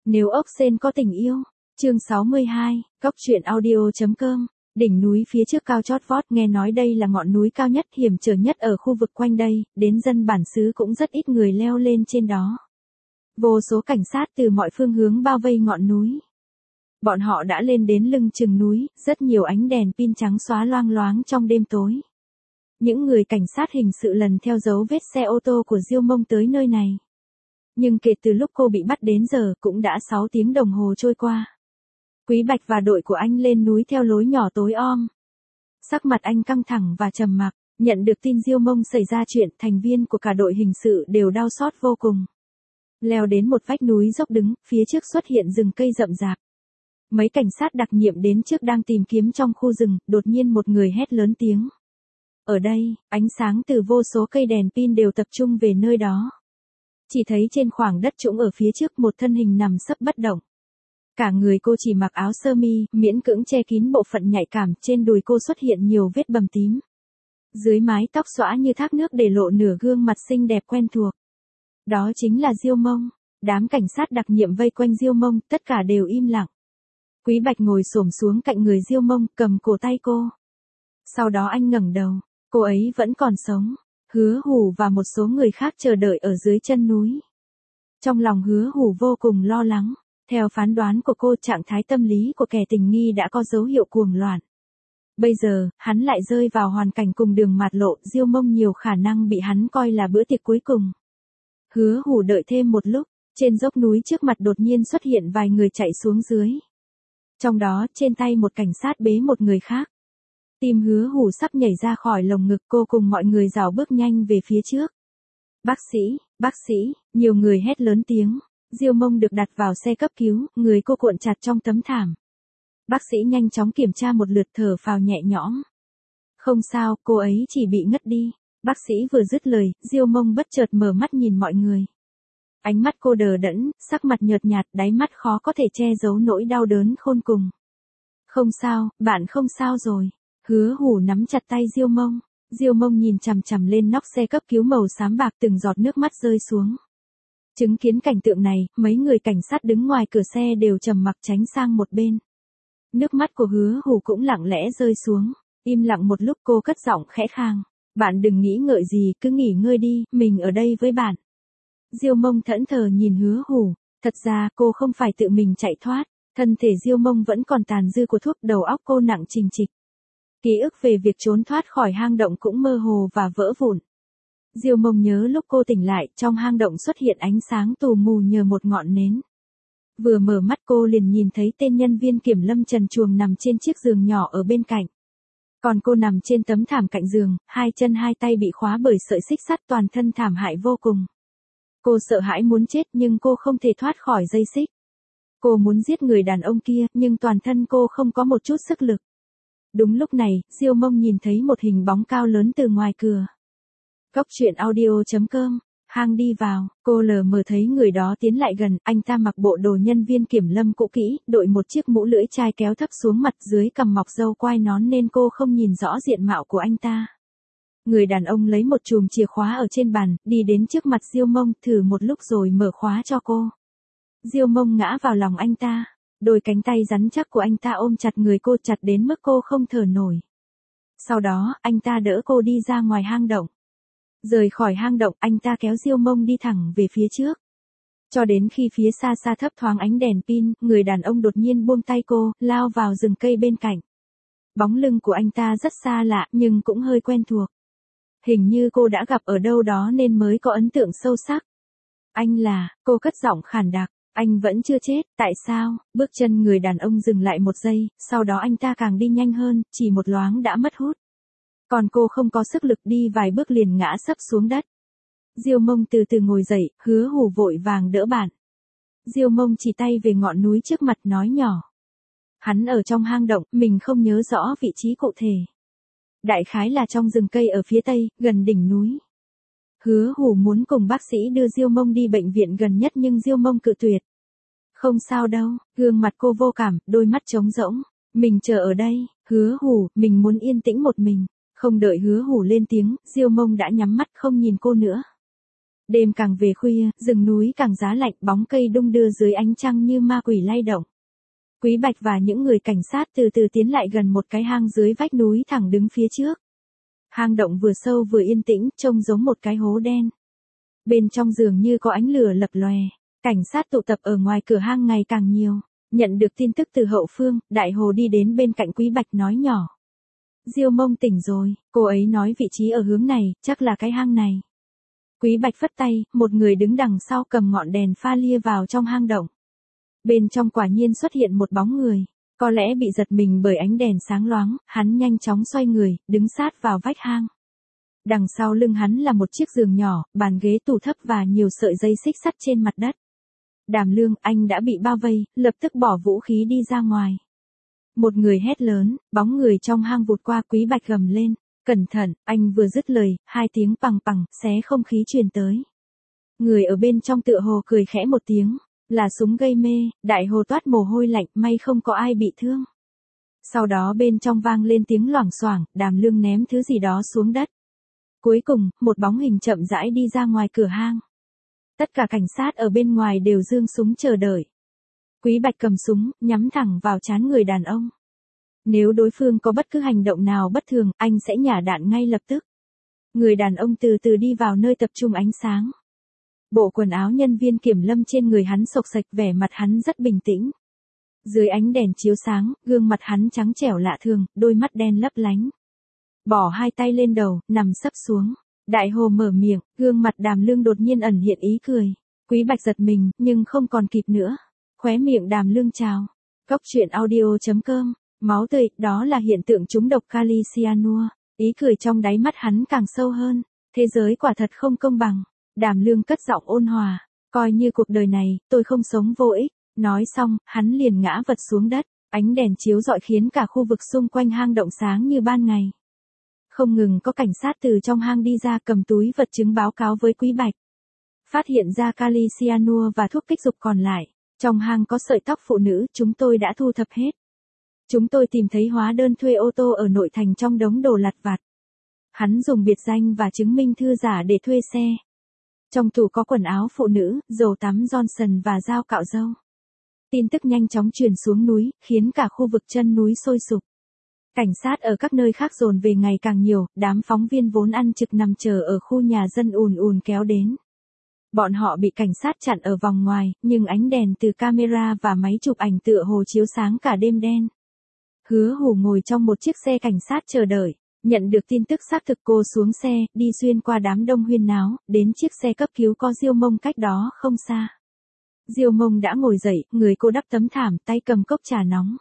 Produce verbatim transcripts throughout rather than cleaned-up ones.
Nếu ốc sên có tình yêu. Chương sáu mươi hai, Cóc truyện audio.com. Đỉnh núi phía trước cao chót vót, nghe nói đây là ngọn núi cao nhất hiểm trở nhất ở khu vực quanh đây, đến dân bản xứ cũng rất ít người leo lên trên đó. Vô số cảnh sát từ mọi phương hướng bao vây ngọn núi. Bọn họ đã lên đến lưng chừng núi, rất nhiều ánh đèn pin trắng xóa loang loáng trong đêm tối. Những người cảnh sát hình sự lần theo dấu vết xe ô tô của Diêu Mông tới nơi này. Nhưng kể từ lúc cô bị bắt đến giờ cũng đã sáu tiếng đồng hồ trôi qua. Quý Bạch và đội của anh lên núi theo lối nhỏ tối om. Sắc mặt anh căng thẳng và trầm mặc, nhận được tin Diêu Mông xảy ra chuyện, thành viên của cả đội hình sự đều đau xót vô cùng. Leo đến một vách núi dốc đứng, phía trước xuất hiện rừng cây rậm rạp. Mấy cảnh sát đặc nhiệm đến trước đang tìm kiếm trong khu rừng, đột nhiên một người hét lớn tiếng. Ở đây, ánh sáng từ vô số cây đèn pin đều tập trung về nơi đó. Chỉ thấy trên khoảng đất trũng ở phía trước một thân hình nằm sấp bất động. Cả người cô chỉ mặc áo sơ mi, miễn cưỡng che kín bộ phận nhạy cảm, trên đùi cô xuất hiện nhiều vết bầm tím. Dưới mái tóc xõa như thác nước để lộ nửa gương mặt xinh đẹp quen thuộc. Đó chính là Diêu Mông. Đám cảnh sát đặc nhiệm vây quanh Diêu Mông, tất cả đều im lặng. Quý Bạch ngồi xổm xuống cạnh người Diêu Mông, cầm cổ tay cô. Sau đó anh ngẩng đầu, cô ấy vẫn còn sống. Hứa Hủ và một số người khác chờ đợi ở dưới chân núi. Trong lòng Hứa Hủ vô cùng lo lắng. Theo phán đoán của cô, trạng thái tâm lý của kẻ tình nghi đã có dấu hiệu cuồng loạn. Bây giờ, hắn lại rơi vào hoàn cảnh cùng đường mạt lộ, Diêu Mông nhiều khả năng bị hắn coi là bữa tiệc cuối cùng. Hứa Hủ đợi thêm một lúc, trên dốc núi trước mặt đột nhiên xuất hiện vài người chạy xuống dưới. Trong đó, trên tay một cảnh sát bế một người khác. Tim Hứa Hủ sắp nhảy ra khỏi lồng ngực, cô cùng mọi người rảo bước nhanh về phía trước. Bác sĩ, bác sĩ, nhiều người hét lớn tiếng. Diêu Mông được đặt vào xe cấp cứu, người cô cuộn chặt trong tấm thảm. Bác sĩ nhanh chóng kiểm tra một lượt, thở phào nhẹ nhõm. Không sao, cô ấy chỉ bị ngất đi. Bác sĩ vừa dứt lời, Diêu Mông bất chợt mở mắt nhìn mọi người. Ánh mắt cô đờ đẫn, sắc mặt nhợt nhạt, đáy mắt khó có thể che giấu nỗi đau đớn khôn cùng. Không sao, bạn không sao rồi. Hứa Hủ nắm chặt tay Diêu Mông. Diêu Mông nhìn chằm chằm lên nóc xe cấp cứu màu xám bạc, từng giọt nước mắt rơi xuống. Chứng kiến cảnh tượng này, mấy người cảnh sát đứng ngoài cửa xe đều trầm mặc tránh sang một bên. Nước mắt của Hứa Hủ cũng lặng lẽ rơi xuống. Im lặng một lúc, cô cất giọng khẽ khàng. Bạn đừng nghĩ ngợi gì, cứ nghỉ ngơi đi, mình ở đây với bạn. Diêu Mông thẫn thờ nhìn Hứa Hủ. Thật ra cô không phải tự mình chạy thoát. Thân thể Diêu Mông vẫn còn tàn dư của thuốc, đầu óc cô nặng trình trịch. Ký ức về việc trốn thoát khỏi hang động cũng mơ hồ và vỡ vụn. Diêu Mông nhớ lúc cô tỉnh lại, trong hang động xuất hiện ánh sáng tù mù nhờ một ngọn nến. Vừa mở mắt cô liền nhìn thấy tên nhân viên kiểm lâm trần truồng nằm trên chiếc giường nhỏ ở bên cạnh. Còn cô nằm trên tấm thảm cạnh giường, hai chân hai tay bị khóa bởi sợi xích sắt, toàn thân thảm hại vô cùng. Cô sợ hãi muốn chết nhưng cô không thể thoát khỏi dây xích. Cô muốn giết người đàn ông kia, nhưng toàn thân cô không có một chút sức lực. Đúng lúc này, Diêu Mông nhìn thấy một hình bóng cao lớn từ ngoài cửa. Cóc truyện audio.com. Hang đi vào, cô lờ mờ thấy người đó tiến lại gần, anh ta mặc bộ đồ nhân viên kiểm lâm cũ kỹ, đội một chiếc mũ lưỡi chai kéo thấp xuống mặt, dưới cằm mọc râu quai nón nên cô không nhìn rõ diện mạo của anh ta. Người đàn ông lấy một chùm chìa khóa ở trên bàn, đi đến trước mặt Diêu Mông, thử một lúc rồi mở khóa cho cô. Diêu Mông ngã vào lòng anh ta, đôi cánh tay rắn chắc của anh ta ôm chặt người cô, chặt đến mức cô không thở nổi. Sau đó, anh ta đỡ cô đi ra ngoài hang động. Rời khỏi hang động, anh ta kéo Diêu Mông đi thẳng về phía trước. Cho đến khi phía xa xa thấp thoáng ánh đèn pin, người đàn ông đột nhiên buông tay cô, lao vào rừng cây bên cạnh. Bóng lưng của anh ta rất xa lạ, nhưng cũng hơi quen thuộc. Hình như cô đã gặp ở đâu đó nên mới có ấn tượng sâu sắc. Anh là, cô cất giọng khàn đặc, anh vẫn chưa chết, tại sao? Bước chân người đàn ông dừng lại một giây, sau đó anh ta càng đi nhanh hơn, chỉ một loáng đã mất hút. Còn cô không có sức lực, đi vài bước liền ngã sấp xuống đất. Diêu Mông từ từ ngồi dậy, Hứa Hủ vội vàng đỡ bạn. Diêu Mông chỉ tay về ngọn núi trước mặt nói nhỏ. Hắn ở trong hang động, mình không nhớ rõ vị trí cụ thể. Đại khái là trong rừng cây ở phía tây, gần đỉnh núi. Hứa Hủ muốn cùng bác sĩ đưa Diêu Mông đi bệnh viện gần nhất nhưng Diêu Mông cự tuyệt. Không sao đâu, gương mặt cô vô cảm, đôi mắt trống rỗng. Mình chờ ở đây, Hứa Hủ, mình muốn yên tĩnh một mình. Không đợi Hứa Hủ lên tiếng, Diêu Mông đã nhắm mắt không nhìn cô nữa. Đêm càng về khuya, rừng núi càng giá lạnh, bóng cây đung đưa dưới ánh trăng như ma quỷ lay động. Quý Bạch và những người cảnh sát từ từ tiến lại gần một cái hang dưới vách núi thẳng đứng phía trước. Hang động vừa sâu vừa yên tĩnh, trông giống một cái hố đen. Bên trong dường như có ánh lửa lập lòe. Cảnh sát tụ tập ở ngoài cửa hang ngày càng nhiều. Nhận được tin tức từ hậu phương, Đại Hồ đi đến bên cạnh Quý Bạch nói nhỏ. Diêu Mông tỉnh rồi, cô ấy nói vị trí ở hướng này, chắc là cái hang này. Quý Bạch phất tay, một người đứng đằng sau cầm ngọn đèn pha lia vào trong hang động. Bên trong quả nhiên xuất hiện một bóng người, có lẽ bị giật mình bởi ánh đèn sáng loáng, hắn nhanh chóng xoay người, đứng sát vào vách hang. Đằng sau lưng hắn là một chiếc giường nhỏ, bàn ghế tủ thấp và nhiều sợi dây xích sắt trên mặt đất. Đàm Lương, anh đã bị bao vây, lập tức bỏ vũ khí đi ra ngoài. Một người hét lớn, bóng người trong hang vụt qua. Quý Bạch gầm lên, cẩn thận, anh vừa dứt lời, hai tiếng pằng pằng, xé không khí truyền tới. Người ở bên trong tựa hồ cười khẽ một tiếng, là súng gây mê. Đại Hồ toát mồ hôi lạnh, may không có ai bị thương. Sau đó bên trong vang lên tiếng loảng xoảng, Đàm Lương ném thứ gì đó xuống đất. Cuối cùng, một bóng hình chậm rãi đi ra ngoài cửa hang. Tất cả cảnh sát ở bên ngoài đều giương súng chờ đợi. Quý Bạch cầm súng, nhắm thẳng vào trán người đàn ông. Nếu đối phương có bất cứ hành động nào bất thường, anh sẽ nhả đạn ngay lập tức. Người đàn ông từ từ đi vào nơi tập trung ánh sáng. Bộ quần áo nhân viên kiểm lâm trên người hắn xộc xệch, vẻ mặt hắn rất bình tĩnh. Dưới ánh đèn chiếu sáng, gương mặt hắn trắng trẻo lạ thường, đôi mắt đen lấp lánh. Bỏ hai tay lên đầu, nằm sấp xuống. Đại Hồ mở miệng, gương mặt Đàm Lương đột nhiên ẩn hiện ý cười. Quý Bạch giật mình, nhưng không còn kịp nữa. Khóe miệng Đàm Lương trào. Cốc truyện audio chấm com. Máu tươi, đó là hiện tượng trúng độc kali cyanua. Ý cười trong đáy mắt hắn càng sâu hơn. Thế giới quả thật không công bằng. Đàm Lương cất giọng ôn hòa. Coi như cuộc đời này, tôi không sống vô ích. Nói xong, hắn liền ngã vật xuống đất. Ánh đèn chiếu rọi khiến cả khu vực xung quanh hang động sáng như ban ngày. Không ngừng có cảnh sát từ trong hang đi ra cầm túi vật chứng báo cáo với Quý Bạch. Phát hiện ra kali cyanua và thuốc kích dục còn lại. Trong hang có sợi tóc phụ nữ, chúng tôi đã thu thập hết. Chúng tôi tìm thấy hóa đơn thuê ô tô ở nội thành trong đống đồ lặt vặt. Hắn dùng biệt danh và chứng minh thư giả để thuê xe. Trong tủ có quần áo phụ nữ, dầu tắm Johnson và dao cạo râu. Tin tức nhanh chóng truyền xuống núi, khiến cả khu vực chân núi sôi sục. Cảnh sát ở các nơi khác dồn về ngày càng nhiều, đám phóng viên vốn ăn trực nằm chờ ở khu nhà dân ùn ùn kéo đến. Bọn họ bị cảnh sát chặn ở vòng ngoài, nhưng ánh đèn từ camera và máy chụp ảnh tựa hồ chiếu sáng cả đêm đen. Hứa Hủ ngồi trong một chiếc xe cảnh sát chờ đợi, nhận được tin tức xác thực cô xuống xe, đi xuyên qua đám đông huyên náo, đến chiếc xe cấp cứu có Diêu Mông cách đó không xa. Diêu Mông đã ngồi dậy, người cô đắp tấm thảm, tay cầm cốc trà nóng.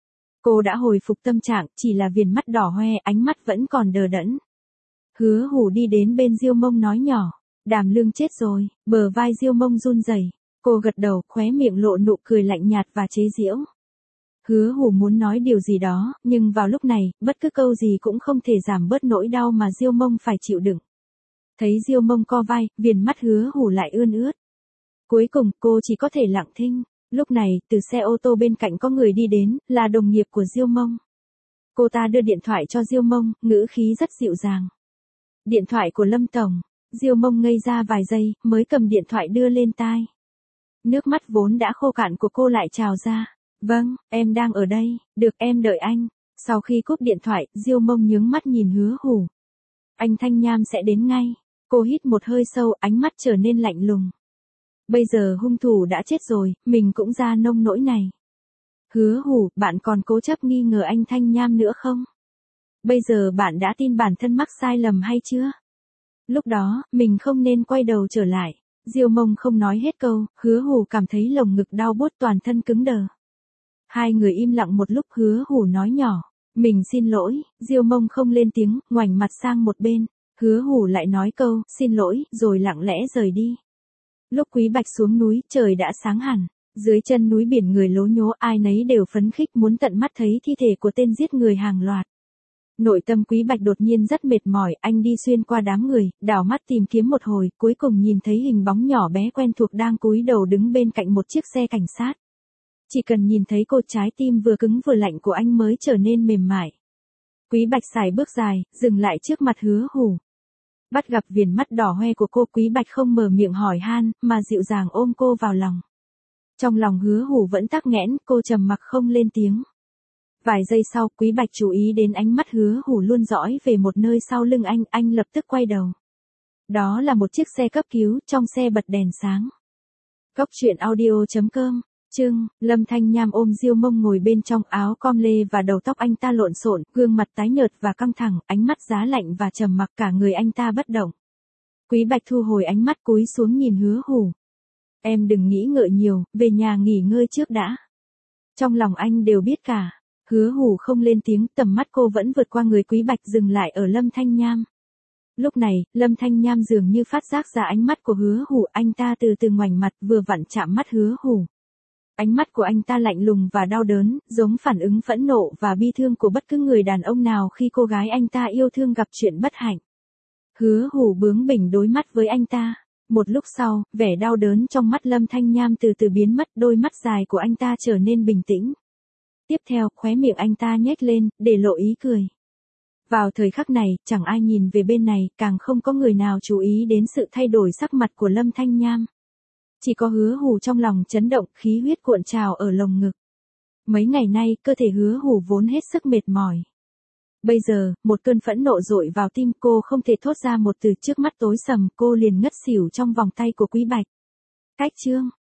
Cô đã hồi phục tâm trạng, chỉ là viền mắt đỏ hoe, ánh mắt vẫn còn đờ đẫn. Hứa Hủ đi đến bên Diêu Mông nói nhỏ, Đàm Lương chết rồi. Bờ vai Diêu Mông run rẩy, cô gật đầu, khóe miệng lộ nụ cười lạnh nhạt và chế giễu. Hứa Hủ muốn nói điều gì đó, nhưng vào lúc này, bất cứ câu gì cũng không thể giảm bớt nỗi đau mà Diêu Mông phải chịu đựng. Thấy Diêu Mông co vai, viền mắt Hứa Hủ lại ươn ướt. Cuối cùng, cô chỉ có thể lặng thinh. Lúc này, từ xe ô tô bên cạnh có người đi đến, là đồng nghiệp của Diêu Mông. Cô ta đưa điện thoại cho Diêu Mông, ngữ khí rất dịu dàng. Điện thoại của Lâm Tổng. Diêu Mông ngây ra vài giây, mới cầm điện thoại đưa lên tai. Nước mắt vốn đã khô cạn của cô lại trào ra. Vâng, em đang ở đây, được em đợi anh. Sau khi cúp điện thoại, Diêu Mông nhướng mắt nhìn Hứa Hủ. Anh Thanh Nham sẽ đến ngay. Cô hít một hơi sâu, ánh mắt trở nên lạnh lùng. Bây giờ hung thủ đã chết rồi, mình cũng ra nông nỗi này. Hứa Hủ, bạn còn cố chấp nghi ngờ anh Thanh Nham nữa không? Bây giờ bạn đã tin bản thân mắc sai lầm hay chưa? Lúc đó, mình không nên quay đầu trở lại. Diêu Mông không nói hết câu, Hứa Hủ cảm thấy lồng ngực đau buốt, toàn thân cứng đờ. Hai người im lặng một lúc, Hứa Hủ nói nhỏ, mình xin lỗi. Diêu Mông không lên tiếng, ngoảnh mặt sang một bên. Hứa Hủ lại nói câu, xin lỗi, rồi lặng lẽ rời đi. Lúc Quý Bạch xuống núi, trời đã sáng hẳn. Dưới chân núi biển người lố nhố, ai nấy đều phấn khích muốn tận mắt thấy thi thể của tên giết người hàng loạt. Nội tâm Quý Bạch đột nhiên rất mệt mỏi, anh đi xuyên qua đám người, đảo mắt tìm kiếm một hồi, cuối cùng nhìn thấy hình bóng nhỏ bé quen thuộc đang cúi đầu đứng bên cạnh một chiếc xe cảnh sát. Chỉ cần nhìn thấy cô, trái tim vừa cứng vừa lạnh của anh mới trở nên mềm mại. Quý Bạch sải bước dài, dừng lại trước mặt Hứa Hủ. Bắt gặp viền mắt đỏ hoe của cô, Quý Bạch không mở miệng hỏi han, mà dịu dàng ôm cô vào lòng. Trong lòng Hứa Hủ vẫn tắc nghẽn, cô trầm mặc không lên tiếng. Vài giây sau, Quý Bạch chú ý đến ánh mắt Hứa Hủ luôn dõi về một nơi sau lưng anh, anh lập tức quay đầu. Đó là một chiếc xe cấp cứu, trong xe bật đèn sáng. Cốc truyện audio chấm com, chương, Lâm Thanh Nham ôm Diêu Mông ngồi bên trong, áo com lê và đầu tóc anh ta lộn xộn, gương mặt tái nhợt và căng thẳng, ánh mắt giá lạnh và trầm mặc, cả người anh ta bất động. Quý Bạch thu hồi ánh mắt, cúi xuống nhìn Hứa Hủ. Em đừng nghĩ ngợi nhiều, về nhà nghỉ ngơi trước đã. Trong lòng anh đều biết cả. Hứa Hủ không lên tiếng, tầm mắt cô vẫn vượt qua người Quý Bạch dừng lại ở Lâm Thanh Nham. Lúc này, Lâm Thanh Nham dường như phát giác ra ánh mắt của Hứa Hủ, anh ta từ từ ngoảnh mặt, vừa vặn chạm mắt Hứa Hủ. Ánh mắt của anh ta lạnh lùng và đau đớn, giống phản ứng phẫn nộ và bi thương của bất cứ người đàn ông nào khi cô gái anh ta yêu thương gặp chuyện bất hạnh. Hứa Hủ bướng bỉnh đối mắt với anh ta. Một lúc sau, vẻ đau đớn trong mắt Lâm Thanh Nham từ từ biến mất, đôi mắt dài của anh ta trở nên bình tĩnh. Tiếp theo, khóe miệng anh ta nhếch lên, để lộ ý cười. Vào thời khắc này, chẳng ai nhìn về bên này, càng không có người nào chú ý đến sự thay đổi sắc mặt của Lâm Thanh Nham. Chỉ có Hứa Hủ trong lòng chấn động, khí huyết cuộn trào ở lồng ngực. Mấy ngày nay, cơ thể Hứa Hủ vốn hết sức mệt mỏi. Bây giờ, một cơn phẫn nộ dội vào tim, cô không thể thốt ra một từ, trước mắt tối sầm, cô liền ngất xỉu trong vòng tay của Quý Bạch. Cách chương.